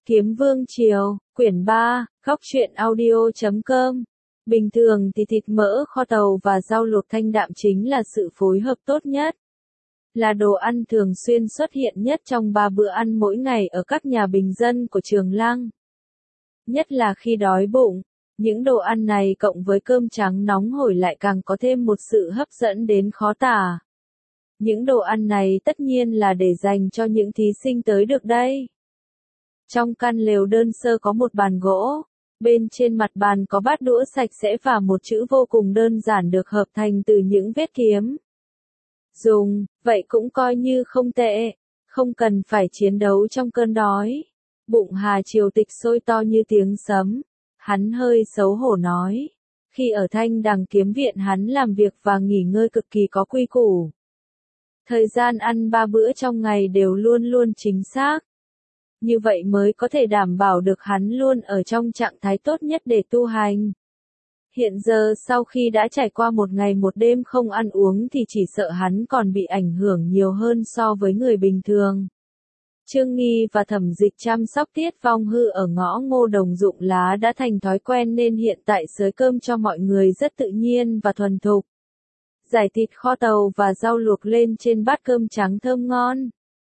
Kiếm Vương Triều, quyển 3, góc truyện audio.com. Bình thường thì thịt mỡ kho tàu và rau luộc thanh đạm chính là sự phối hợp tốt nhất. Là đồ ăn thường xuyên xuất hiện nhất trong 3 bữa ăn mỗi ngày ở các nhà bình dân của Trường Lăng. Nhất là khi đói bụng, những đồ ăn này cộng với cơm trắng nóng hổi lại càng có thêm một sự hấp dẫn đến khó tả. Những đồ ăn này tất nhiên là để dành cho những thí sinh tới được đây. Trong căn lều đơn sơ có một bàn gỗ, bên trên mặt bàn có bát đũa sạch sẽ và một chữ vô cùng đơn giản được hợp thành từ những vết kiếm. Dùng, vậy cũng coi như không tệ, không cần phải chiến đấu trong cơn đói. Bụng Hà Triều Tịch sôi to như tiếng sấm, hắn hơi xấu hổ nói. Khi ở Thanh Đằng Kiếm Viện hắn làm việc và nghỉ ngơi cực kỳ có quy củ. Thời gian ăn 3 bữa trong ngày đều luôn luôn chính xác. Như vậy mới có thể đảm bảo được hắn luôn ở trong trạng thái tốt nhất để tu hành. Hiện giờ sau khi đã trải qua một ngày một đêm không ăn uống thì chỉ sợ hắn còn bị ảnh hưởng nhiều hơn so với người bình thường. Trương Nghi và Thẩm Dịch chăm sóc Tiết Phong Hư ở ngõ Ngô Đồng Dụng Lá đã thành thói quen nên hiện tại xới cơm cho mọi người rất tự nhiên và thuần thục. Giải thịt kho tàu và rau luộc lên trên bát cơm trắng thơm ngon.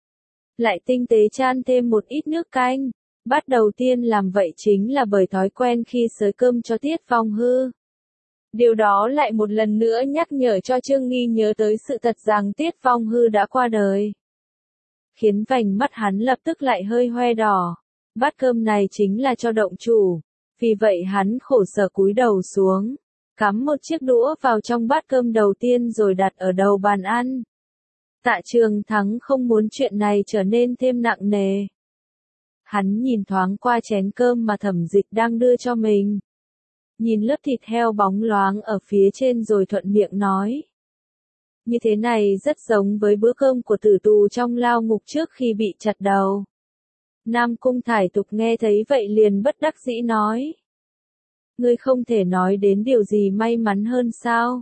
Lại tinh tế chan thêm một ít nước canh. Bát đầu tiên làm vậy chính là bởi thói quen khi xới cơm cho Tiết Phong Hư. Điều đó lại một lần nữa nhắc nhở cho Trương Nghi nhớ tới sự thật rằng Tiết Phong Hư đã qua đời. Khiến vành mắt hắn lập tức lại hơi hoe đỏ. Bát cơm này chính là cho động chủ. Vì vậy hắn khổ sở cúi đầu xuống. Cắm một chiếc đũa vào trong bát cơm đầu tiên rồi đặt ở đầu bàn ăn. Tạ Trường Thắng không muốn chuyện này trở nên thêm nặng nề. Hắn nhìn thoáng qua chén cơm mà Thẩm Dịch đang đưa cho mình. Nhìn lớp thịt heo bóng loáng ở phía trên rồi thuận miệng nói. Như thế này rất giống với bữa cơm của tử tù trong lao ngục trước khi bị chặt đầu. Nam Cung Thải Tục nghe thấy vậy liền bất đắc dĩ nói. Ngươi không thể nói đến điều gì may mắn hơn sao?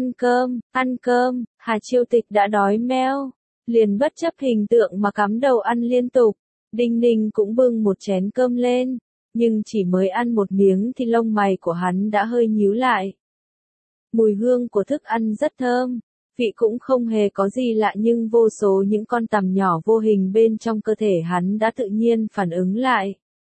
Ăn cơm, Hà Triều Tịch đã đói meo. Liền bất chấp hình tượng mà cắm đầu ăn liên tục. Đinh Ninh cũng bưng một chén cơm lên. Nhưng chỉ mới ăn một miếng thì lông mày của hắn đã hơi nhíu lại. Mùi hương của thức ăn rất thơm. Vị cũng không hề có gì lạ nhưng vô số những con tằm nhỏ vô hình bên trong cơ thể hắn đã tự nhiên phản ứng lại.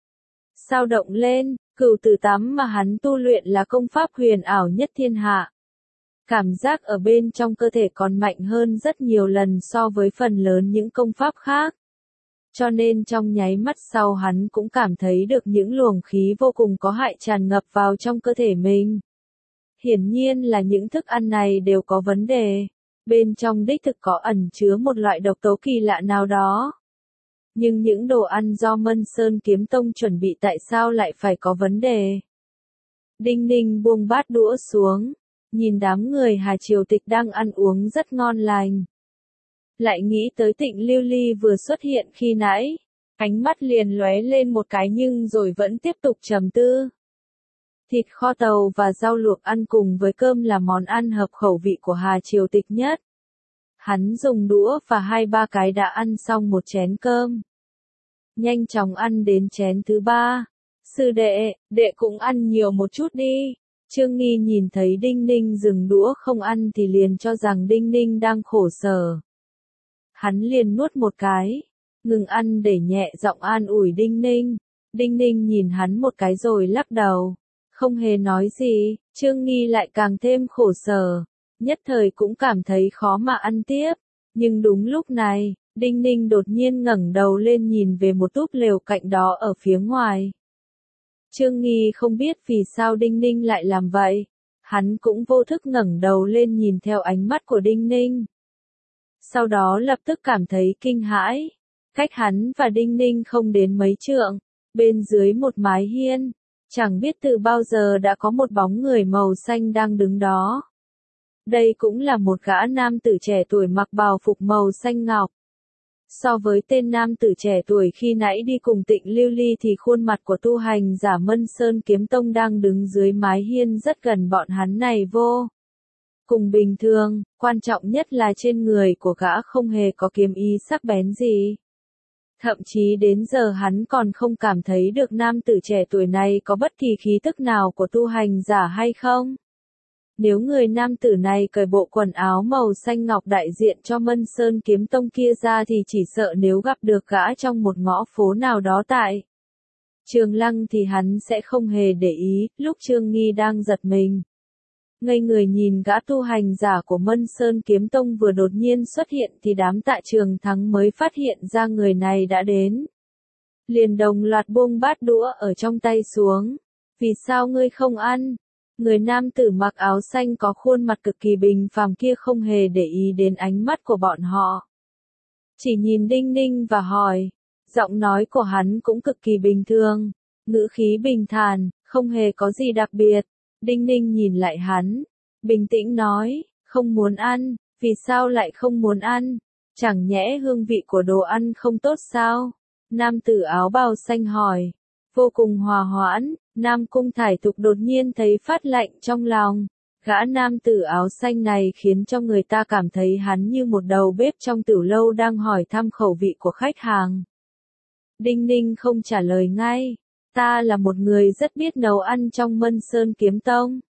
Sao động lên, Cửu Tử Tắm mà hắn tu luyện là công pháp huyền ảo nhất thiên hạ. Cảm giác ở bên trong cơ thể còn mạnh hơn rất nhiều lần so với phần lớn những công pháp khác. Cho nên trong nháy mắt sau hắn cũng cảm thấy được những luồng khí vô cùng có hại tràn ngập vào trong cơ thể mình. Hiển nhiên là những thức ăn này đều có vấn đề. Bên trong đích thực có ẩn chứa một loại độc tố kỳ lạ nào đó. Nhưng những đồ ăn do Mân Sơn Kiếm Tông chuẩn bị tại sao lại phải có vấn đề? Đinh Ninh buông bát đũa xuống. Nhìn đám người Hà Triều Tịch đang ăn uống rất ngon lành. Lại nghĩ tới Tịnh Lưu Ly vừa xuất hiện khi nãy. Ánh mắt liền lóe lên một cái nhưng rồi vẫn tiếp tục trầm tư. Thịt kho tàu và rau luộc ăn cùng với cơm là món ăn hợp khẩu vị của Hà Triều Tịch nhất. Hắn dùng đũa và 2-3 cái đã ăn xong một chén cơm. Nhanh chóng ăn đến chén thứ 3. Sư đệ, đệ cũng ăn nhiều một chút đi. Trương Nghi nhìn thấy Đinh Ninh dừng đũa không ăn thì liền cho rằng Đinh Ninh đang khổ sở. Hắn liền nuốt một cái, ngừng ăn để nhẹ giọng an ủi Đinh Ninh. Đinh Ninh nhìn hắn một cái rồi lắc đầu. Không hề nói gì, Trương Nghi lại càng thêm khổ sở. Nhất thời cũng cảm thấy khó mà ăn tiếp. Nhưng đúng lúc này, Đinh Ninh đột nhiên ngẩng đầu lên nhìn về một túp lều cạnh đó ở phía ngoài. Trương Nghi không biết vì sao Đinh Ninh lại làm vậy. Hắn cũng vô thức ngẩng đầu lên nhìn theo ánh mắt của Đinh Ninh. Sau đó lập tức cảm thấy kinh hãi. Cách hắn và Đinh Ninh không đến mấy trượng. Bên dưới một mái hiên. Chẳng biết từ bao giờ đã có một bóng người màu xanh đang đứng đó. Đây cũng là một gã nam tử trẻ tuổi mặc bào phục màu xanh ngọc. So với tên nam tử trẻ tuổi khi nãy đi cùng Tịnh Lưu Ly thì khuôn mặt của tu hành giả Mân Sơn Kiếm Tông đang đứng dưới mái hiên rất gần bọn hắn này vô cùng bình thường, quan trọng nhất là trên người của gã không hề có kiếm ý sắc bén gì. Thậm chí đến giờ hắn còn không cảm thấy được nam tử trẻ tuổi này có bất kỳ khí tức nào của tu hành giả hay không. Nếu người nam tử này cởi bộ quần áo màu xanh ngọc đại diện cho Mân Sơn Kiếm Tông kia ra thì chỉ sợ nếu gặp được gã trong một ngõ phố nào đó tại Trường Lăng thì hắn sẽ không hề để ý. Lúc Trương Nghi đang giật mình, ngây người nhìn gã tu hành giả của Mân Sơn Kiếm Tông vừa đột nhiên xuất hiện thì đám Tạ Trường Thắng mới phát hiện ra người này đã đến. Liền đồng loạt buông bát đũa ở trong tay xuống. Vì sao ngươi không ăn? Người nam tử mặc áo xanh có khuôn mặt cực kỳ bình phàm kia không hề để ý đến ánh mắt của bọn họ. Chỉ nhìn Đinh Ninh và hỏi. Giọng nói của hắn cũng cực kỳ bình thường, ngữ khí bình thản, không hề có gì đặc biệt. Đinh Ninh nhìn lại hắn, bình tĩnh nói, không muốn ăn. Vì sao lại không muốn ăn? Chẳng nhẽ hương vị của đồ ăn không tốt sao? Nam tử áo bào xanh hỏi. Vô cùng hòa hoãn, Nam Cung Thải Tục đột nhiên thấy phát lạnh trong lòng. Gã nam tử áo xanh này khiến cho người ta cảm thấy hắn như một đầu bếp trong tiểu lâu đang hỏi thăm khẩu vị của khách hàng. Đinh Ninh không trả lời ngay. Ta là một người rất biết nấu ăn trong Mân Sơn Kiếm Tông.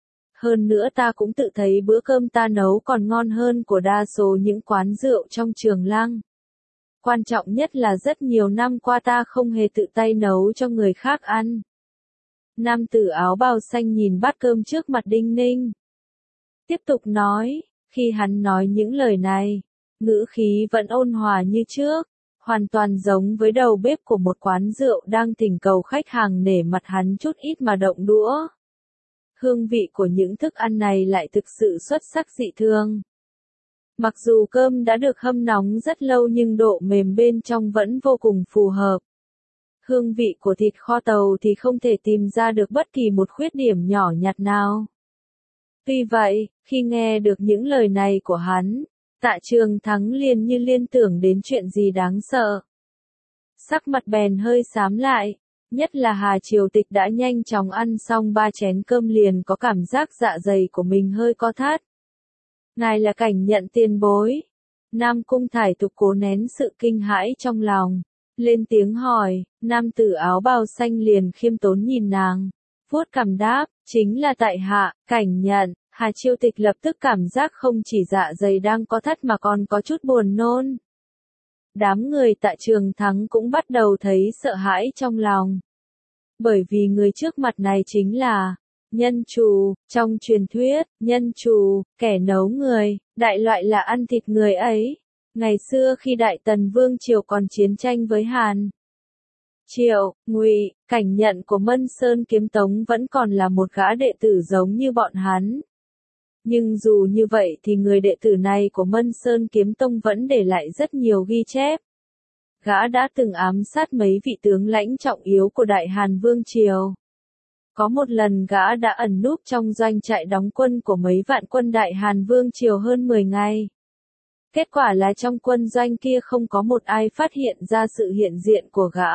Hơn nữa ta cũng tự thấy bữa cơm ta nấu còn ngon hơn của đa số những quán rượu trong Trường Lăng. Quan trọng nhất là rất nhiều năm qua ta không hề tự tay nấu cho người khác ăn. Nam tử áo bào xanh nhìn bát cơm trước mặt Đinh Ninh. Tiếp tục nói, khi hắn nói những lời này, ngữ khí vẫn ôn hòa như trước, hoàn toàn giống với đầu bếp của một quán rượu đang thỉnh cầu khách hàng nể mặt hắn chút ít mà động đũa. Hương vị của những thức ăn này lại thực sự xuất sắc dị thường. Mặc dù cơm đã được hâm nóng rất lâu nhưng độ mềm bên trong vẫn vô cùng phù hợp. Hương vị của thịt kho tàu thì không thể tìm ra được bất kỳ một khuyết điểm nhỏ nhặt nào. Tuy vậy, khi nghe được những lời này của hắn, Tạ Trường Thắng liền như liên tưởng đến chuyện gì đáng sợ. Sắc mặt bèn hơi xám lại, nhất là Hà Triều Tịch đã nhanh chóng ăn xong 3 chén cơm liền có cảm giác dạ dày của mình hơi co thắt. Ngài là Cảnh Nhận tiền bối. Nam Cung Thải Tục cố nén sự kinh hãi trong lòng, lên tiếng hỏi. Nam tử áo bào xanh liền khiêm tốn nhìn nàng, vuốt cằm đáp, chính là tại hạ, Cảnh Nhận. Hà Triều Tịch lập tức cảm giác không chỉ dạ dày đang co thắt mà còn có chút buồn nôn. Đám người Tạ Trường Thắng cũng bắt đầu thấy sợ hãi trong lòng. Bởi vì người trước mặt này chính là nhân trù, trong truyền thuyết, nhân trù, kẻ nấu người, đại loại là ăn thịt người ấy. Ngày xưa khi Đại Tần Vương Triều còn chiến tranh với Hàn Triệu, Ngụy, Cảnh Nhận của Mân Sơn Kiếm Tông vẫn còn là một gã đệ tử giống như bọn hắn. Nhưng dù như vậy thì người đệ tử này của Mân Sơn Kiếm Tông vẫn để lại rất nhiều ghi chép. Gã đã từng ám sát mấy vị tướng lãnh trọng yếu của Đại Hàn Vương Triều. Có một lần gã đã ẩn núp trong doanh trại đóng quân của mấy vạn quân Đại Hàn Vương Triều hơn 10 ngày. Kết quả là trong quân doanh kia không có một ai phát hiện ra sự hiện diện của gã.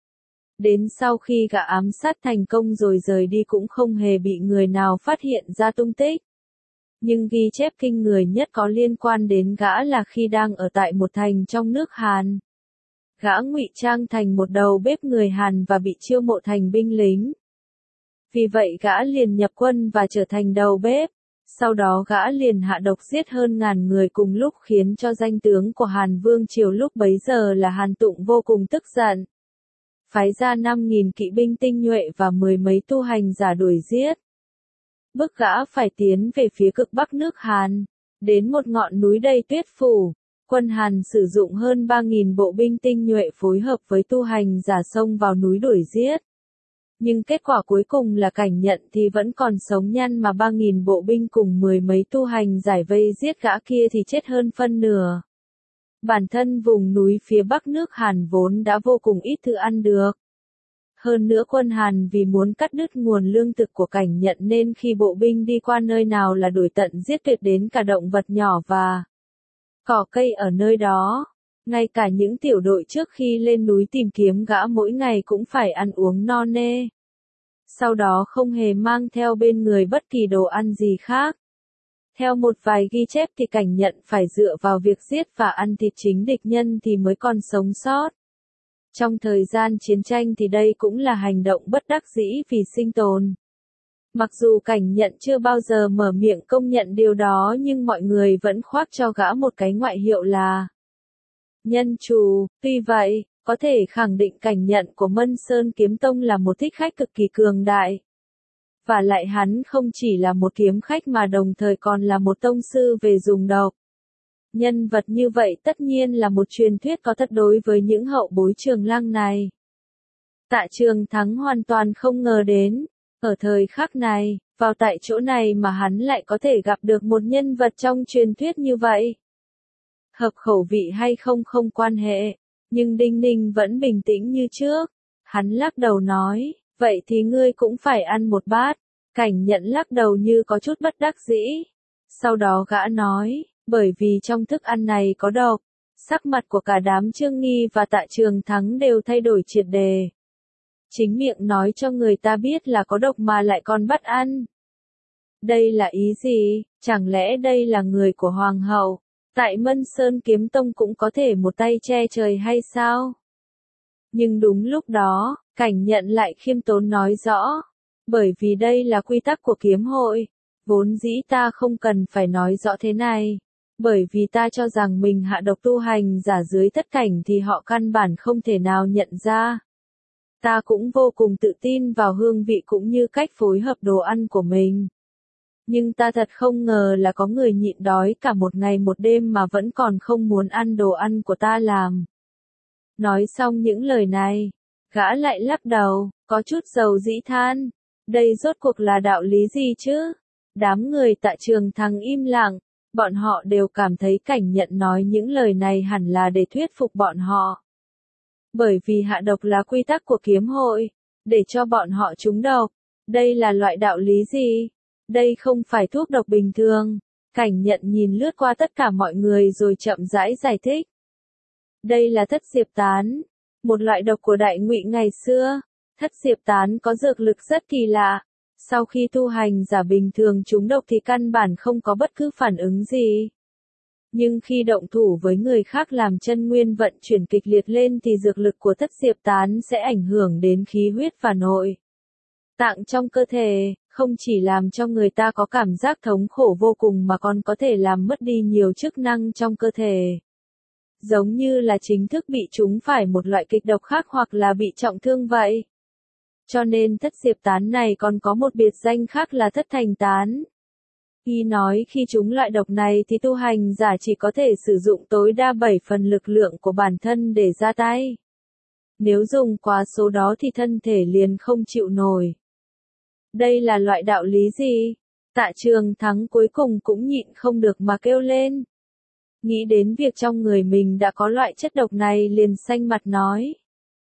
Đến sau khi gã ám sát thành công rồi rời đi cũng không hề bị người nào phát hiện ra tung tích. Nhưng ghi chép kinh người nhất có liên quan đến gã là khi đang ở tại một thành trong nước Hàn. Gã ngụy trang thành một đầu bếp người Hàn và bị chiêu mộ thành binh lính. Vì vậy gã liền nhập quân và trở thành đầu bếp. Sau đó gã liền hạ độc giết hơn ngàn người cùng lúc khiến cho danh tướng của Hàn Vương Triều lúc bấy giờ là Hàn Tụng vô cùng tức giận. Phái ra 5.000 kỵ binh tinh nhuệ và 10 mấy tu hành giả đuổi giết. Bức gã phải tiến về phía cực bắc nước Hàn, đến một ngọn núi đầy tuyết phủ. Quân Hàn sử dụng hơn 3.000 bộ binh tinh nhuệ phối hợp với tu hành giả xông vào núi đuổi giết. Nhưng kết quả cuối cùng là Cảnh Nhận thì vẫn còn sống nhăn mà 3.000 bộ binh cùng 10 mấy tu hành giải vây giết gã kia thì chết hơn phân nửa. Bản thân vùng núi phía bắc nước Hàn vốn đã vô cùng ít thứ ăn được. Hơn nữa quân Hàn vì muốn cắt đứt nguồn lương thực của Cảnh Nhận nên khi bộ binh đi qua nơi nào là đuổi tận giết tuyệt đến cả động vật nhỏ và cỏ cây ở nơi đó. Ngay cả những tiểu đội trước khi lên núi tìm kiếm gã mỗi ngày cũng phải ăn uống no nê. Sau đó không hề mang theo bên người bất kỳ đồ ăn gì khác. Theo một vài ghi chép thì Cảnh Nhận phải dựa vào việc giết và ăn thịt chính địch nhân thì mới còn sống sót. Trong thời gian chiến tranh thì đây cũng là hành động bất đắc dĩ vì sinh tồn. Mặc dù Cảnh Nhận chưa bao giờ mở miệng công nhận điều đó nhưng mọi người vẫn khoác cho gã một cái ngoại hiệu là nhân chủ. Tuy vậy, có thể khẳng định Cảnh Nhận của Mân Sơn Kiếm Tông là một thích khách cực kỳ cường đại. Và lại hắn không chỉ là một kiếm khách mà đồng thời còn là một tông sư về dùng độc. Nhân vật như vậy tất nhiên là một truyền thuyết có thật đối với những hậu bối Trường Lăng này. Tạ Trường Thắng hoàn toàn không ngờ đến, ở thời khắc này, vào tại chỗ này mà hắn lại có thể gặp được một nhân vật trong truyền thuyết như vậy. Hợp khẩu vị hay không không quan hệ, nhưng Đinh Ninh vẫn bình tĩnh như trước. Hắn lắc đầu nói, vậy thì ngươi cũng phải ăn một bát. Cảnh Nhận lắc đầu như có chút bất đắc dĩ. Sau đó gã nói, bởi vì trong thức ăn này có độc. Sắc mặt của cả đám Trương Nghi và Tạ Trường Thắng đều thay đổi triệt đề. Chính miệng nói cho người ta biết là có độc mà lại còn bắt ăn. Đây là ý gì? Chẳng lẽ đây là người của Hoàng hậu? Tại Mân Sơn Kiếm Tông cũng có thể một tay che trời hay sao? Nhưng đúng lúc đó, Cảnh Nhận lại khiêm tốn nói rõ. Bởi vì đây là quy tắc của kiếm hội. Vốn dĩ ta không cần phải nói rõ thế này. Bởi vì ta cho rằng mình hạ độc tu hành giả dưới thất cảnh thì họ căn bản không thể nào nhận ra. Ta cũng vô cùng tự tin vào hương vị cũng như cách phối hợp đồ ăn của mình. Nhưng ta thật không ngờ là có người nhịn đói cả một ngày một đêm mà vẫn còn không muốn ăn đồ ăn của ta làm. Nói xong những lời này, gã lại lắc đầu, có chút dầu dĩ than. Đây rốt cuộc là đạo lý gì chứ? Đám người Tạ Trường Thắng im lặng, bọn họ đều cảm thấy Cảnh Nhận nói những lời này hẳn là để thuyết phục bọn họ. Bởi vì hạ độc là quy tắc của kiếm hội, để cho bọn họ trúng độc. Đây là loại đạo lý gì? Đây không phải thuốc độc bình thường. Cảnh Nhận nhìn lướt qua tất cả mọi người rồi chậm rãi giải thích. Đây là thất diệp tán, một loại độc của Đại Ngụy ngày xưa. Thất diệp tán có dược lực rất kỳ lạ. Sau khi tu hành giả bình thường trúng độc thì căn bản không có bất cứ phản ứng gì. Nhưng khi động thủ với người khác làm chân nguyên vận chuyển kịch liệt lên thì dược lực của thất diệp tán sẽ ảnh hưởng đến khí huyết và nội tạng trong cơ thể, không chỉ làm cho người ta có cảm giác thống khổ vô cùng mà còn có thể làm mất đi nhiều chức năng trong cơ thể. Giống như là chính thức bị trúng phải một loại kịch độc khác hoặc là bị trọng thương vậy. Cho nên thất diệp tán này còn có một biệt danh khác là thất thành tán. Y nói khi trúng loại độc này thì tu hành giả chỉ có thể sử dụng tối đa 7 phần lực lượng của bản thân để ra tay. Nếu dùng quá số đó thì thân thể liền không chịu nổi. Đây là loại đạo lý gì? Tạ Trường Thắng cuối cùng cũng nhịn không được mà kêu lên. Nghĩ đến việc trong người mình đã có loại chất độc này liền xanh mặt nói.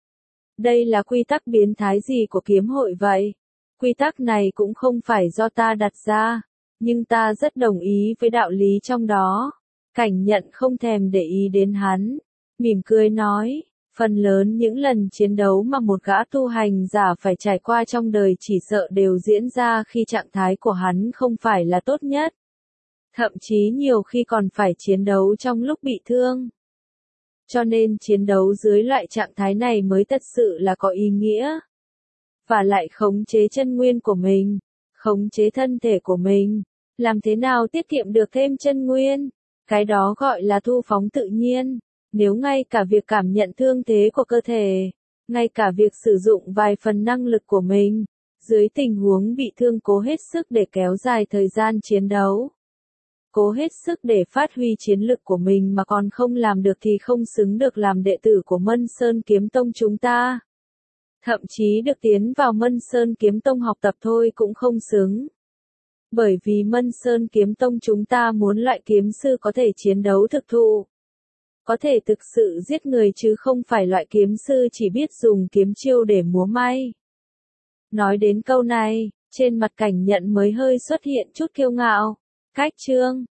Đây là quy tắc biến thái gì của kiếm hội vậy? Quy tắc này cũng không phải do ta đặt ra, nhưng ta rất đồng ý với đạo lý trong đó. Cảnh Nhận không thèm để ý đến hắn, mỉm cười nói, phần lớn những lần chiến đấu mà một gã tu hành giả phải trải qua trong đời chỉ sợ đều diễn ra khi trạng thái của hắn không phải là tốt nhất. Thậm chí nhiều khi còn phải chiến đấu trong lúc bị thương. Cho nên chiến đấu dưới loại trạng thái này mới thật sự là có ý nghĩa. Và lại khống chế chân nguyên của mình, khống chế thân thể của mình, làm thế nào tiết kiệm được thêm chân nguyên, cái đó gọi là thu phóng tự nhiên. Nếu ngay cả việc cảm nhận thương thế của cơ thể, ngay cả việc sử dụng vài phần năng lực của mình, dưới tình huống bị thương cố hết sức để kéo dài thời gian chiến đấu, cố hết sức để phát huy chiến lực của mình mà còn không làm được thì không xứng được làm đệ tử của Mân Sơn Kiếm Tông chúng ta. Thậm chí được tiến vào Mân Sơn Kiếm Tông học tập thôi cũng không xứng. Bởi vì Mân Sơn Kiếm Tông chúng ta muốn loại kiếm sư có thể chiến đấu thực thụ, có thể thực sự giết người chứ không phải loại kiếm sư chỉ biết dùng kiếm chiêu để múa may. Nói đến câu này, trên mặt Cảnh Nhận mới hơi xuất hiện chút kiêu ngạo. Cách chương